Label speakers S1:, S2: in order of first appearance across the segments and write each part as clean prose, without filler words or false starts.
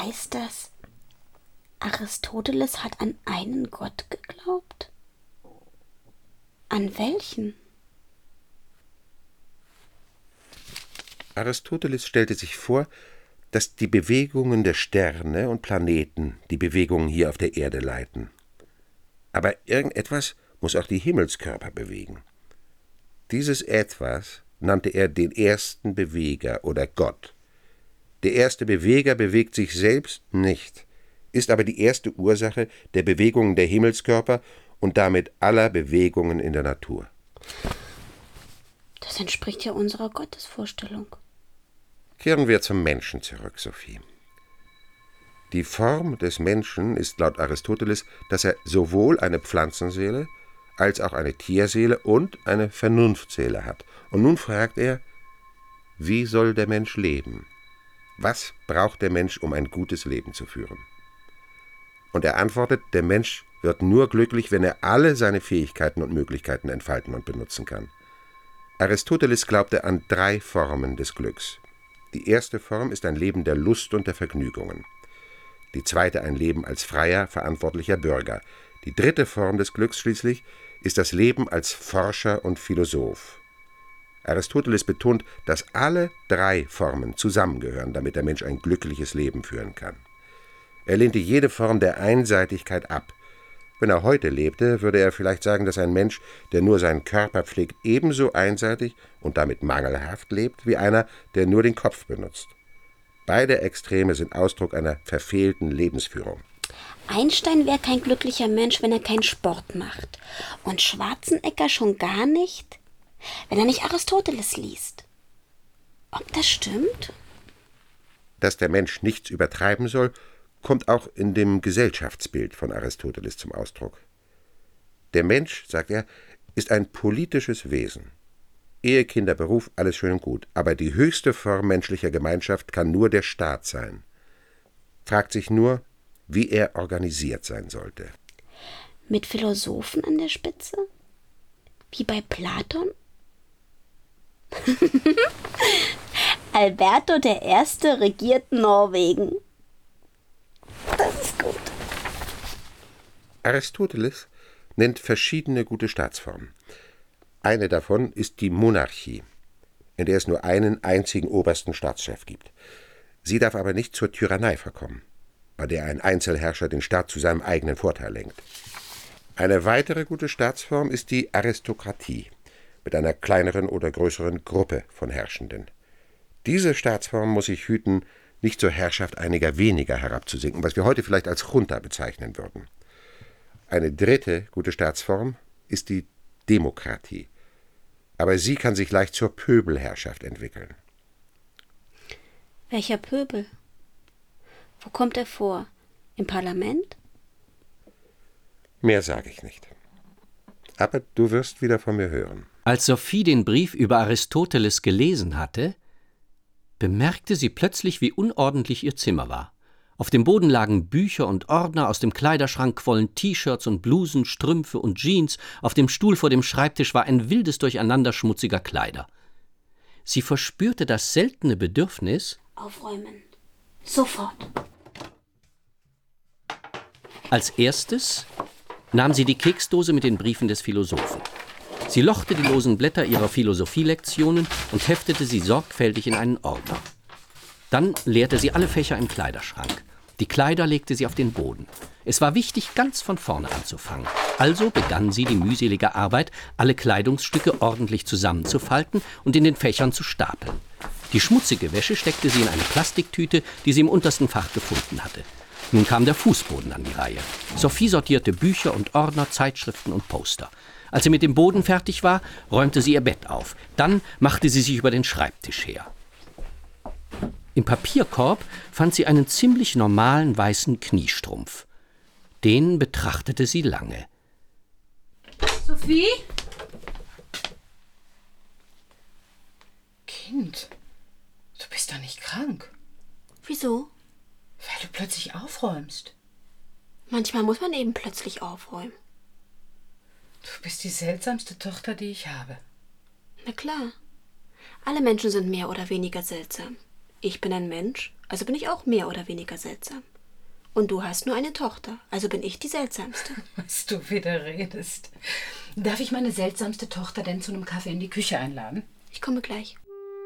S1: Heißt das, Aristoteles hat an einen Gott geglaubt? An welchen?
S2: Aristoteles stellte sich vor, dass die Bewegungen der Sterne und Planeten die Bewegungen hier auf der Erde leiten. Aber irgendetwas muss auch die Himmelskörper bewegen. Dieses Etwas nannte er den ersten Beweger oder Gott. Der erste Beweger bewegt sich selbst nicht, ist aber die erste Ursache der Bewegungen der Himmelskörper und damit aller Bewegungen in der Natur.
S1: Das entspricht ja unserer Gottesvorstellung.
S2: Kehren wir zum Menschen zurück, Sophie. Die Form des Menschen ist laut Aristoteles, dass er sowohl eine Pflanzenseele als auch eine Tierseele und eine Vernunftseele hat. Und nun fragt er, wie soll der Mensch leben? Was braucht der Mensch, um ein gutes Leben zu führen? Und er antwortet, der Mensch wird nur glücklich, wenn er alle seine Fähigkeiten und Möglichkeiten entfalten und benutzen kann. Aristoteles glaubte an 3 Formen des Glücks. Die erste Form ist ein Leben der Lust und der Vergnügungen. Die zweite ein Leben als freier, verantwortlicher Bürger. Die dritte Form des Glücks schließlich ist das Leben als Forscher und Philosoph. Aristoteles betont, dass alle 3 Formen zusammengehören, damit der Mensch ein glückliches Leben führen kann. Er lehnte jede Form der Einseitigkeit ab. Wenn er heute lebte, würde er vielleicht sagen, dass ein Mensch, der nur seinen Körper pflegt, ebenso einseitig und damit mangelhaft lebt, wie einer, der nur den Kopf benutzt. Beide Extreme sind Ausdruck einer verfehlten Lebensführung.
S1: Einstein wäre kein glücklicher Mensch, wenn er keinen Sport macht. Und Schwarzenegger schon gar nicht, wenn er nicht Aristoteles liest. Ob das stimmt?
S2: Dass der Mensch nichts übertreiben soll, kommt auch in dem Gesellschaftsbild von Aristoteles zum Ausdruck. Der Mensch, sagt er, ist ein politisches Wesen. Ehe, Kinder, Beruf, alles schön und gut, aber die höchste Form menschlicher Gemeinschaft kann nur der Staat sein. Fragt sich nur, wie er organisiert sein sollte.
S1: Mit Philosophen an der Spitze? Wie bei Platon? Alberto I. regiert Norwegen. Das ist gut.
S2: Aristoteles nennt verschiedene gute Staatsformen. Eine davon ist die Monarchie, in der es nur einen einzigen obersten Staatschef gibt. Sie darf aber nicht zur Tyrannei verkommen, bei der ein Einzelherrscher den Staat zu seinem eigenen Vorteil lenkt. Eine weitere gute Staatsform ist die Aristokratie, mit einer kleineren oder größeren Gruppe von Herrschenden. Diese Staatsform muss sich hüten, nicht zur Herrschaft einiger weniger herabzusinken, was wir heute vielleicht als Junta bezeichnen würden. Eine dritte gute Staatsform ist die Demokratie. Aber sie kann sich leicht zur Pöbelherrschaft entwickeln.
S1: Welcher Pöbel? Wo kommt er vor? Im Parlament?
S2: Mehr sage ich nicht. Aber du wirst wieder von mir hören.
S3: Als Sophie den Brief über Aristoteles gelesen hatte, bemerkte sie plötzlich, wie unordentlich ihr Zimmer war. Auf dem Boden lagen Bücher und Ordner, aus dem Kleiderschrank quollen T-Shirts und Blusen, Strümpfe und Jeans, auf dem Stuhl vor dem Schreibtisch war ein wildes Durcheinander schmutziger Kleider. Sie verspürte das seltene Bedürfnis,
S1: aufräumen. Sofort.
S3: Als erstes nahm sie die Keksdose mit den Briefen des Philosophen. Sie lochte die losen Blätter ihrer Philosophielektionen und heftete sie sorgfältig in einen Ordner. Dann leerte sie alle Fächer im Kleiderschrank. Die Kleider legte sie auf den Boden. Es war wichtig, ganz von vorne anzufangen. Also begann sie die mühselige Arbeit, alle Kleidungsstücke ordentlich zusammenzufalten und in den Fächern zu stapeln. Die schmutzige Wäsche steckte sie in eine Plastiktüte, die sie im untersten Fach gefunden hatte. Nun kam der Fußboden an die Reihe. Sophie sortierte Bücher und Ordner, Zeitschriften und Poster. Als sie mit dem Boden fertig war, räumte sie ihr Bett auf. Dann machte sie sich über den Schreibtisch her. Im Papierkorb fand sie einen ziemlich normalen weißen Kniestrumpf. Den betrachtete sie lange.
S4: Sophie? Kind, du bist doch nicht krank.
S1: Wieso?
S4: Weil du plötzlich aufräumst.
S1: Manchmal muss man eben plötzlich aufräumen.
S4: Du bist die seltsamste Tochter, die ich habe.
S1: Na klar. Alle Menschen sind mehr oder weniger seltsam. Ich bin ein Mensch, Also bin ich auch mehr oder weniger seltsam. Und du hast nur eine Tochter, also bin ich die seltsamste.
S4: Was du wieder redest. Darf ich meine seltsamste Tochter denn zu einem Kaffee in die Küche einladen?
S1: Ich komme gleich.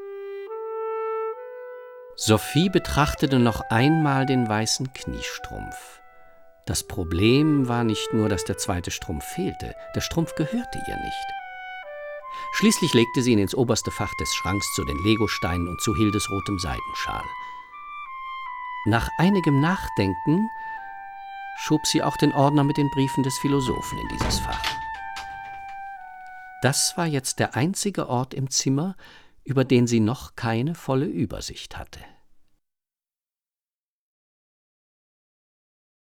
S3: Sophie betrachtete noch einmal den weißen Kniestrumpf. Das Problem war nicht nur, dass der zweite Strumpf fehlte, der Strumpf gehörte ihr nicht. Schließlich legte sie ihn ins oberste Fach des Schranks zu den Legosteinen und zu Hildes rotem Seidenschal. Nach einigem Nachdenken schob sie auch den Ordner mit den Briefen des Philosophen in dieses Fach. Das war jetzt der einzige Ort im Zimmer, über den sie noch keine volle Übersicht hatte.